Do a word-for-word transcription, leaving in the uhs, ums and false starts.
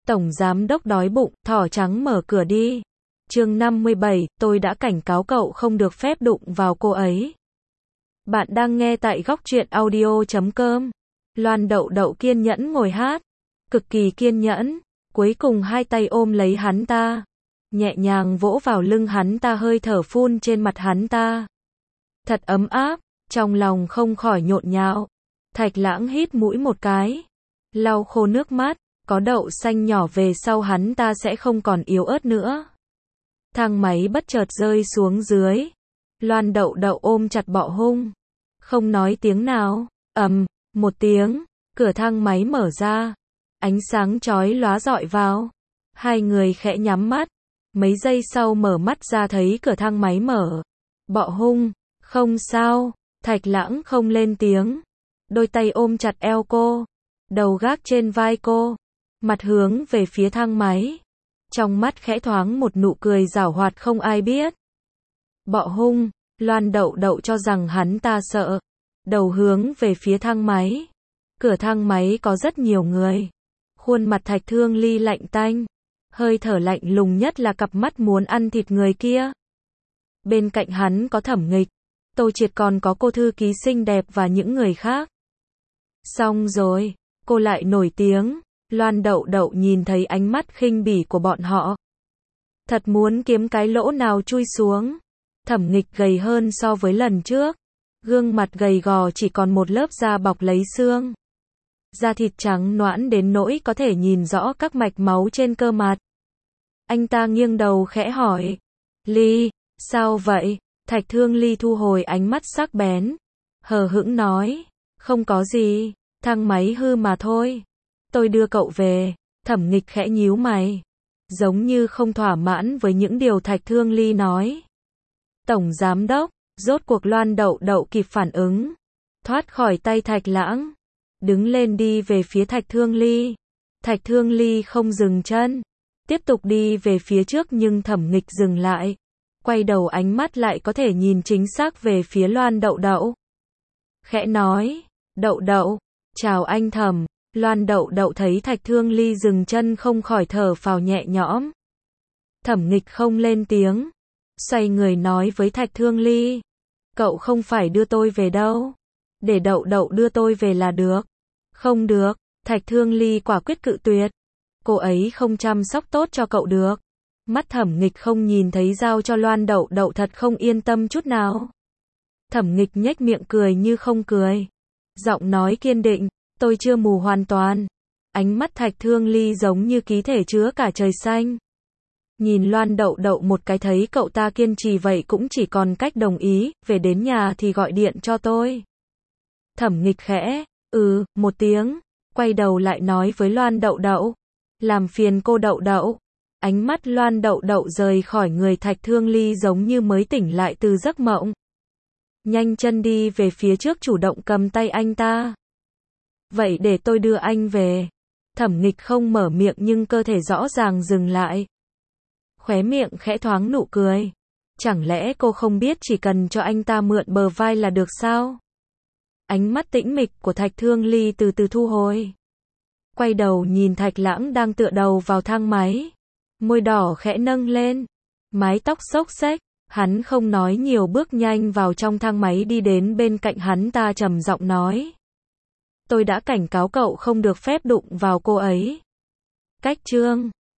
Tổng giám đốc đói bụng, thỏ trắng mở cửa đi. Chương năm mươi bảy, tôi đã cảnh cáo cậu không được phép đụng vào cô ấy. Bạn đang nghe tại góc truyện audio chấm com. Loan Đậu Đậu kiên nhẫn ngồi hát, cực kỳ kiên nhẫn, cuối cùng hai tay ôm lấy hắn ta, nhẹ nhàng vỗ vào lưng hắn ta, hơi thở phun trên mặt hắn ta. Thật ấm áp, trong lòng không khỏi nhộn nhạo. Thạch Lãng hít mũi một cái, lau khô nước mắt, có đậu xanh nhỏ về sau hắn ta sẽ không còn yếu ớt nữa. Thang máy bất chợt rơi xuống dưới. Loan Đậu Đậu ôm chặt Bọ Hung, không nói tiếng nào. Ầm, một tiếng, cửa thang máy mở ra, ánh sáng chói lóa rọi vào. Hai người khẽ nhắm mắt, mấy giây sau mở mắt ra thấy cửa thang máy mở. Bọ Hung, không sao. Thạch Lãng không lên tiếng, đôi tay ôm chặt eo cô, đầu gác trên vai cô, mặt hướng về phía thang máy, trong mắt khẽ thoáng một nụ cười giảo hoạt không ai biết. Bọ Hung, Loan Đậu Đậu cho rằng hắn ta sợ, đầu hướng về phía thang máy. Cửa thang máy có rất nhiều người. Khuôn mặt Thạch Thương Ly lạnh tanh, hơi thở lạnh lùng nhất là cặp mắt muốn ăn thịt người kia. Bên cạnh hắn có Thẩm Nghịch, Tô Triệt, còn có cô thư ký xinh đẹp và những người khác. Xong rồi, cô lại nổi tiếng. Loan Đậu Đậu nhìn thấy ánh mắt khinh bỉ của bọn họ, thật muốn kiếm cái lỗ nào chui xuống. Thẩm Nghịch gầy hơn so với lần trước, gương mặt gầy gò chỉ còn một lớp da bọc lấy xương, da thịt trắng nõn đến nỗi có thể nhìn rõ các mạch máu trên cơ mặt. Anh ta nghiêng đầu khẽ hỏi, Ly, sao vậy? Thạch Thương Ly thu hồi ánh mắt sắc bén, hờ hững nói, không có gì, thang máy hư mà thôi. Tôi đưa cậu về. Thẩm Nghịch khẽ nhíu mày, giống như không thỏa mãn với những điều Thạch Thương Ly nói. Tổng giám đốc, rốt cuộc Loan Đậu Đậu kịp phản ứng, thoát khỏi tay Thạch Lãng, đứng lên đi về phía Thạch Thương Ly. Thạch Thương Ly không dừng chân, tiếp tục đi về phía trước, nhưng Thẩm Nghịch dừng lại, quay đầu ánh mắt lại có thể nhìn chính xác về phía Loan Đậu Đậu. Khẽ nói, Đậu Đậu, chào anh Thẩm. Loan Đậu Đậu thấy Thạch Thương Ly dừng chân không khỏi thở phào nhẹ nhõm. Thẩm Nghịch không lên tiếng, xoay người nói với Thạch Thương Ly, cậu không phải đưa tôi về đâu, để Đậu Đậu đưa tôi về là được. Không được. Thạch Thương Ly quả quyết cự tuyệt, cô ấy không chăm sóc tốt cho cậu được. Mắt Thẩm Nghịch không nhìn thấy giao cho Loan Đậu Đậu thật không yên tâm chút nào. Thẩm Nghịch nhếch miệng cười như không cười, giọng nói kiên định, tôi chưa mù hoàn toàn. Ánh mắt Thạch Thương Ly giống như ký thể chứa cả trời xanh. Nhìn Loan Đậu Đậu một cái, thấy cậu ta kiên trì vậy cũng chỉ còn cách đồng ý, về đến nhà thì gọi điện cho tôi. Thẩm Nghịch khẽ, ừ, một tiếng, quay đầu lại nói với Loan Đậu Đậu, làm phiền cô Đậu Đậu. Ánh mắt Loan Đậu Đậu rời khỏi người Thạch Thương Ly giống như mới tỉnh lại từ giấc mộng. Nhanh chân đi về phía trước, chủ động cầm tay anh ta. Vậy để tôi đưa anh về. Thẩm Nghịch không mở miệng nhưng cơ thể rõ ràng dừng lại. Khóe miệng khẽ thoáng nụ cười. Chẳng lẽ cô không biết chỉ cần cho anh ta mượn bờ vai là được sao? Ánh mắt tĩnh mịch của Thạch Thương Ly từ từ thu hồi. Quay đầu nhìn Thạch Lãng đang tựa đầu vào thang máy. Môi đỏ khẽ nâng lên, mái tóc xốc xếch. Hắn không nói nhiều, bước nhanh vào trong thang máy, đi đến bên cạnh hắn ta trầm giọng nói, tôi đã cảnh cáo cậu không được phép đụng vào cô ấy. Cách chương